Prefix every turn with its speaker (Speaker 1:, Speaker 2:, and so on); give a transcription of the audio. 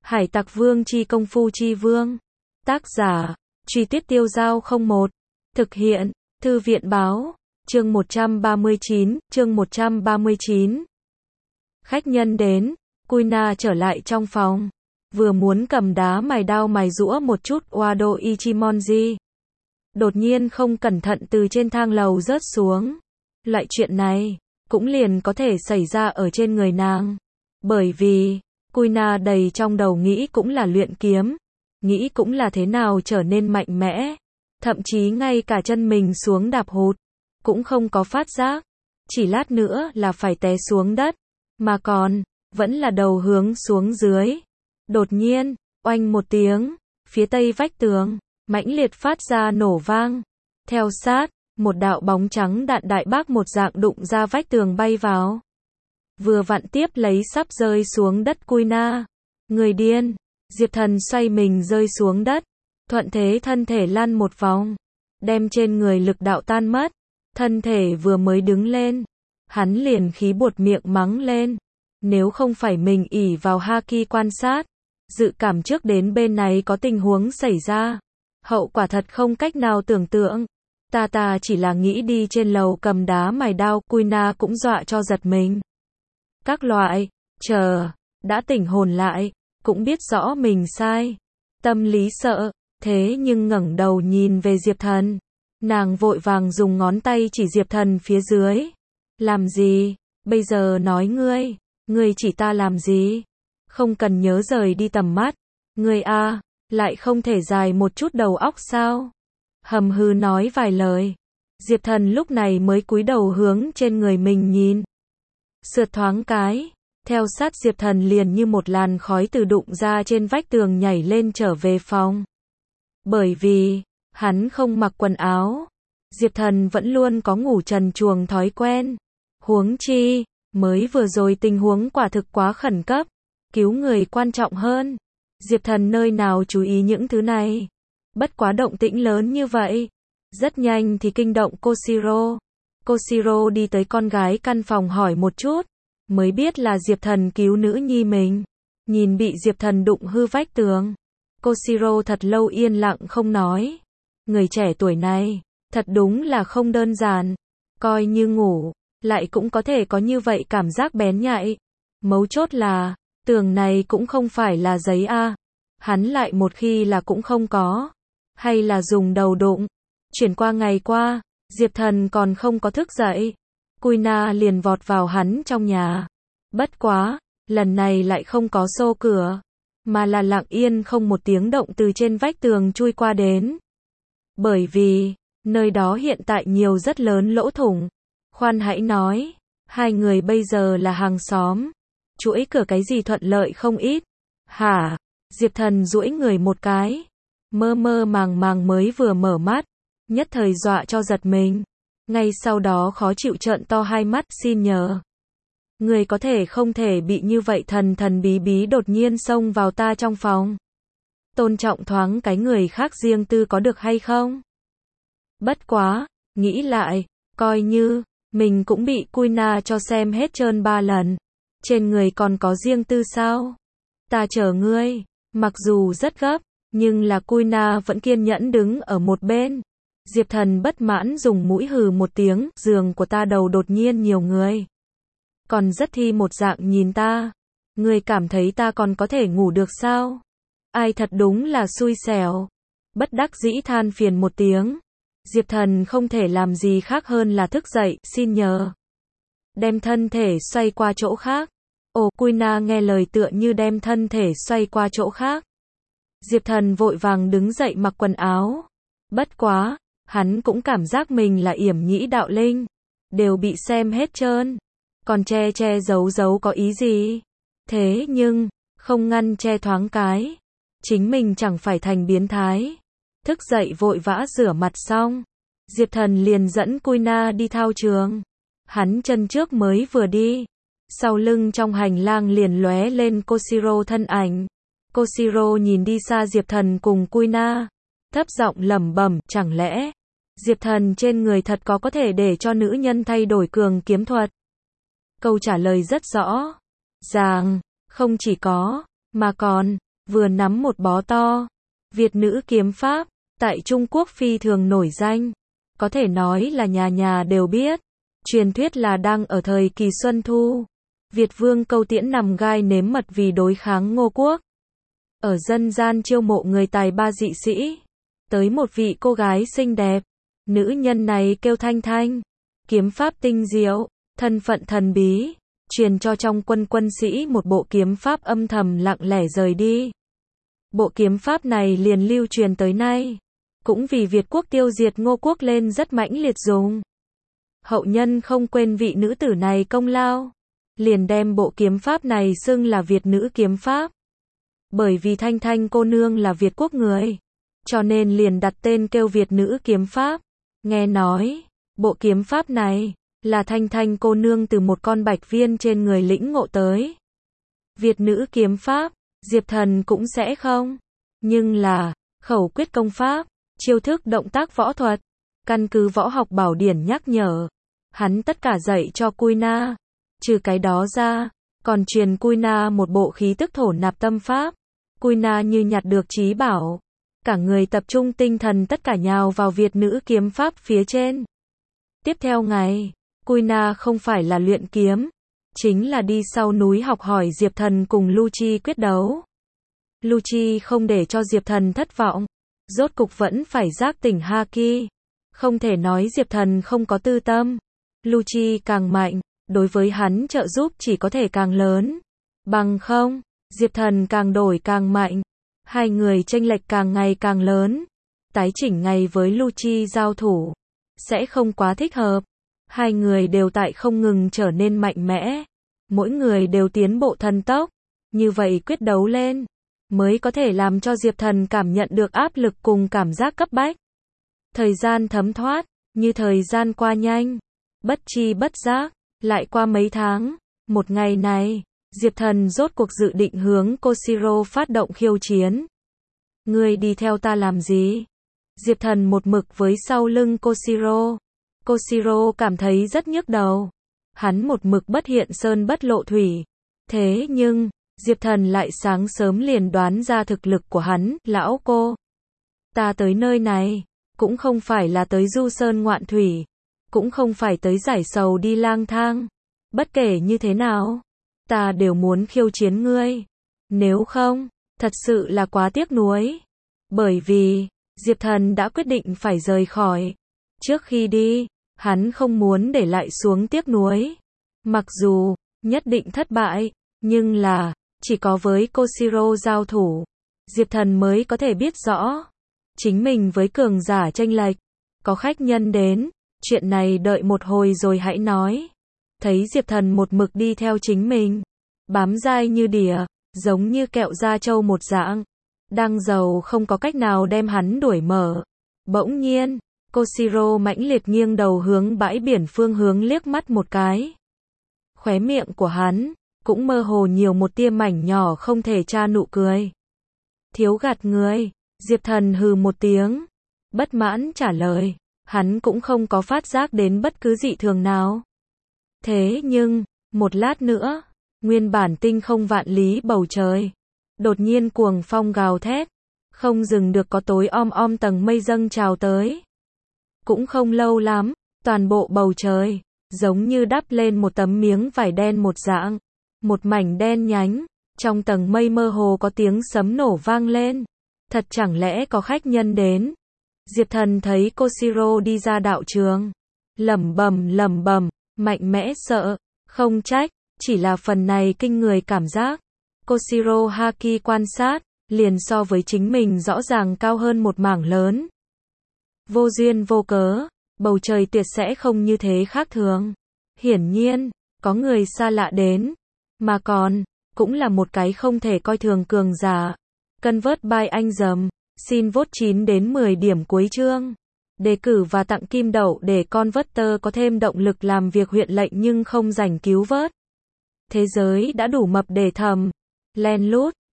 Speaker 1: Hải Tặc Vương chi công phu chi vương. Tác giả, Truy Tuyết Tiêu Dao 01. Thực hiện, Thư viện báo, chương 139. Khách nhân đến, Kuina trở lại trong phòng. Vừa muốn cầm đá mài đao mài giũa một chút Wado Ichimonji. Đột nhiên không cẩn thận từ trên thang lầu rớt xuống. Loại chuyện này, cũng liền có thể xảy ra ở trên người nàng. Bởi vì, Kuina đầy trong đầu nghĩ cũng là luyện kiếm. Nghĩ cũng là thế nào trở nên mạnh mẽ. Thậm chí ngay cả chân mình xuống đạp hụt. Cũng không có phát giác. Chỉ lát nữa là phải té xuống đất. Mà còn, vẫn là đầu hướng xuống dưới. Đột nhiên, oanh một tiếng, phía tây vách tường, mãnh liệt phát ra nổ vang. Theo sát, một đạo bóng trắng đạn đại bác một dạng đụng ra vách tường bay vào. Vừa vặn tiếp lấy sắp rơi xuống đất Kuina. Người điên, Diệp Thần xoay mình rơi xuống đất. Thuận thế thân thể lăn một vòng. Đem trên người lực đạo tan mất. Thân thể vừa mới đứng lên. Hắn liền khí buột miệng mắng lên. Nếu không phải mình ỷ vào Haki quan sát. Dự cảm trước đến bên này có tình huống xảy ra. Hậu quả thật không cách nào tưởng tượng. Ta chỉ là nghĩ đi trên lầu cầm đá mài đao. Kuina cũng dọa cho giật mình. Các loại, đã tỉnh hồn lại. Cũng biết rõ mình sai. Tâm lý sợ. Thế nhưng ngẩng đầu nhìn về Diệp Thần. Nàng vội vàng dùng ngón tay chỉ Diệp Thần phía dưới. Làm gì? Bây giờ nói ngươi chỉ ta làm gì? Không cần nhớ rời đi tầm mắt. Ngươi a, lại không thể dài một chút đầu óc sao? Hầm hừ nói vài lời. Diệp Thần lúc này mới cúi đầu hướng trên người mình nhìn. Sượt thoáng cái. Theo sát Diệp Thần liền như một làn khói từ đụng ra trên vách tường nhảy lên trở về phòng. Bởi vì, hắn không mặc quần áo. Diệp Thần vẫn luôn có ngủ trần truồng thói quen. Huống chi, mới vừa rồi tình huống quả thực quá khẩn cấp. Cứu người quan trọng hơn. Diệp Thần nơi nào chú ý những thứ này. Bất quá động tĩnh lớn như vậy. Rất nhanh thì kinh động Koshiro. Koshiro đi tới con gái căn phòng hỏi một chút. Mới biết là Diệp Thần cứu nữ nhi mình. Nhìn bị Diệp Thần đụng hư vách tường. Koshiro thật lâu yên lặng không nói. Người trẻ tuổi này, thật đúng là không đơn giản. Coi như ngủ, lại cũng có thể có như vậy cảm giác bén nhạy. Mấu chốt là, tường này cũng không phải là giấy a. Hắn lại một khi là cũng không có. Hay là dùng đầu đụng. Chuyển qua ngày qua, Diệp Thần còn không có thức dậy. Kuina liền vọt vào hắn trong nhà. Bất quá, lần này lại không có xô cửa. Mà là lặng yên không một tiếng động từ trên vách tường chui qua đến. Bởi vì, nơi đó hiện tại nhiều rất lớn lỗ thủng. Khoan hãy nói, hai người bây giờ là hàng xóm. Chuỗi cửa cái gì thuận lợi không ít. Hả? Diệp Thần duỗi người một cái. Mơ mơ màng màng mới vừa mở mắt. Nhất thời dọa cho giật mình. Ngay sau đó khó chịu trợn to hai mắt xin nhờ. Người có thể không thể bị như vậy thần bí bí đột nhiên xông vào ta trong phòng. Tôn trọng thoáng cái người khác riêng tư có được hay không? Bất quá, nghĩ lại, coi như, mình cũng bị Kuina cho xem hết trơn 3 lần. Trên người còn có riêng tư sao? Ta chờ ngươi, mặc dù rất gấp, nhưng là Kuina vẫn kiên nhẫn đứng ở một bên. Diệp Thần bất mãn dùng mũi hừ một tiếng, giường của ta đầu đột nhiên nhiều người. Còn rất thi một dạng nhìn ta. Ngươi cảm thấy ta còn có thể ngủ được sao? Ai thật đúng là xui xẻo. Bất đắc dĩ than phiền một tiếng. Diệp Thần không thể làm gì khác hơn là thức dậy, xin nhờ. Đem thân thể xoay qua chỗ khác. Ồ, Kuina nghe lời tựa như đem thân thể xoay qua chỗ khác. Diệp Thần vội vàng đứng dậy mặc quần áo. Bất quá, hắn cũng cảm giác mình là yểm nhĩ đạo linh. Đều bị xem hết trơn. Còn che giấu có ý gì? Thế nhưng, không ngăn che thoáng cái. Chính mình chẳng phải thành biến thái. Thức dậy vội vã rửa mặt xong. Diệp Thần liền dẫn Kuina đi thao trường. Hắn chân trước mới vừa đi. Sau lưng trong hành lang liền lóe lên Koshiro thân ảnh. Koshiro nhìn đi xa Diệp Thần cùng Kuina. Thấp giọng lẩm bẩm, chẳng lẽ Diệp Thần trên người thật có thể để cho nữ nhân thay đổi cường kiếm thuật? Câu trả lời rất rõ ràng, không chỉ có, mà còn vừa nắm một bó to. Việt nữ kiếm pháp, tại Trung Quốc phi thường nổi danh. Có thể nói là nhà nhà đều biết. Truyền thuyết là đang ở thời kỳ Xuân Thu. Việt vương Câu Tiễn nằm gai nếm mật vì đối kháng Ngô Quốc. Ở dân gian chiêu mộ người tài ba dị sĩ. Tới một vị cô gái xinh đẹp. Nữ nhân này kêu Thanh Thanh. Kiếm pháp tinh diệu, thân phận thần bí. Truyền cho trong quân sĩ một bộ kiếm pháp âm thầm lặng lẽ rời đi. Bộ kiếm pháp này liền lưu truyền tới nay. Cũng vì Việt quốc tiêu diệt Ngô Quốc lên rất mãnh liệt dùng. Hậu nhân không quên vị nữ tử này công lao. Liền đem bộ kiếm pháp này xưng là Việt nữ kiếm pháp. Bởi vì Thanh Thanh cô nương là Việt quốc người. Cho nên liền đặt tên kêu Việt nữ kiếm pháp. Nghe nói, bộ kiếm pháp này là Thanh Thanh cô nương từ một con bạch viên trên người lĩnh ngộ tới. Việt nữ kiếm pháp, Diệp Thần cũng sẽ không. Nhưng là, khẩu quyết công pháp, chiêu thức động tác võ thuật, căn cứ võ học bảo điển nhắc nhở. Hắn tất cả dạy cho Cui Na. Trừ cái đó ra, còn truyền Cui Na một bộ khí tức thổ nạp tâm pháp. Cui Na như nhặt được trí bảo. Cả người tập trung tinh thần tất cả nhào vào Việt nữ kiếm pháp phía trên. Tiếp theo ngày, Cui Na không phải là luyện kiếm, chính là đi sau núi học hỏi Diệp Thần cùng Lu Chi quyết đấu. Lu Chi không để cho Diệp Thần thất vọng, rốt cục vẫn phải giác tỉnh Haki. Không thể nói Diệp Thần không có tư tâm. Lu Chi càng mạnh, đối với hắn trợ giúp chỉ có thể càng lớn. Bằng không, Diệp Thần càng đổi càng mạnh. Hai người chênh lệch càng ngày càng lớn. Tái chỉnh ngày với Lu Chi giao thủ sẽ không quá thích hợp. Hai người đều tại không ngừng trở nên mạnh mẽ. Mỗi người đều tiến bộ thần tốc. Như vậy quyết đấu lên, mới có thể làm cho Diệp Thần cảm nhận được áp lực cùng cảm giác cấp bách. Thời gian thấm thoát, như thời gian qua nhanh. Bất chi bất giác, lại qua mấy tháng. Một ngày này, Diệp Thần rốt cuộc dự định hướng Koshiro phát động khiêu chiến. Ngươi đi theo ta làm gì? Diệp Thần một mực với sau lưng Koshiro. Koshiro cảm thấy rất nhức đầu. Hắn một mực bất hiện sơn bất lộ thủy. Thế nhưng, Diệp Thần lại sáng sớm liền đoán ra thực lực của hắn. Lão cô, ta tới nơi này, cũng không phải là tới du sơn ngoạn thủy, cũng không phải tới giải sầu đi lang thang. Bất kể như thế nào, ta đều muốn khiêu chiến ngươi. Nếu không, thật sự là quá tiếc nuối. Bởi vì, Diệp Thần đã quyết định phải rời khỏi. Trước khi đi, hắn không muốn để lại xuống tiếc nuối. Mặc dù, nhất định thất bại, nhưng là, chỉ có với Koshiro giao thủ, Diệp Thần mới có thể biết rõ. Chính mình với cường giả chênh lệch. Có khách nhân đến, chuyện này đợi một hồi rồi hãy nói. Thấy Diệp Thần một mực đi theo chính mình, bám dai như đỉa, giống như kẹo da trâu một dạng. Đang giàu không có cách nào đem hắn đuổi mở. Bỗng nhiên, Koshiro mãnh liệt nghiêng đầu hướng bãi biển phương hướng liếc mắt một cái. Khóe miệng của hắn cũng mơ hồ nhiều một tia mảnh nhỏ không thể tra nụ cười. Thiếu gạt người, Diệp Thần hừ một tiếng, bất mãn trả lời. Hắn cũng không có phát giác đến bất cứ dị thường nào. Thế nhưng, một lát nữa, nguyên bản tinh không vạn lý bầu trời, đột nhiên cuồng phong gào thét, không dừng được có tối om tầng mây dâng trào tới. Cũng không lâu lắm, toàn bộ bầu trời, giống như đắp lên một tấm miếng vải đen một dạng, một mảnh đen nhánh, trong tầng mây mơ hồ có tiếng sấm nổ vang lên. Thật chẳng lẽ có khách nhân đến? Diệp Thần thấy Koshiro đi ra đạo trường, lẩm bẩm, mạnh mẽ sợ, không trách, chỉ là phần này kinh người cảm giác. Koshiro Haki quan sát, liền so với chính mình rõ ràng cao hơn một mảng lớn. Vô duyên vô cớ, bầu trời tuyệt sẽ không như thế khác thường. Hiển nhiên, có người xa lạ đến, mà còn, cũng là một cái không thể coi thường cường giả. Convert by anh dầm, xin vote 9 đến 10 điểm cuối chương. Đề cử và tặng kim đậu để Converter có thêm động lực làm việc huyện lệnh nhưng không rảnh cứu vớt. Thế giới đã đủ mập để thầm, len lút,